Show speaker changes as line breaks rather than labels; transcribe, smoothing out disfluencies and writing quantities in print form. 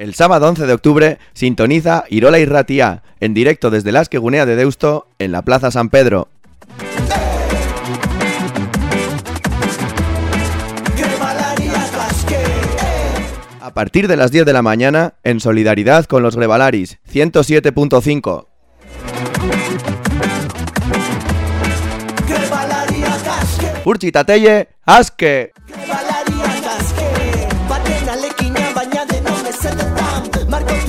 El sábado 11 de octubre sintoniza Irola Irratia, en directo desde Las Askegunea de Deusto, en la Plaza San Pedro. A partir de las 10 de la mañana, en solidaridad con los Grebalaris, 107.5. Urtsitatelle, aske!
Baten alekina baina denon mesedetan Marko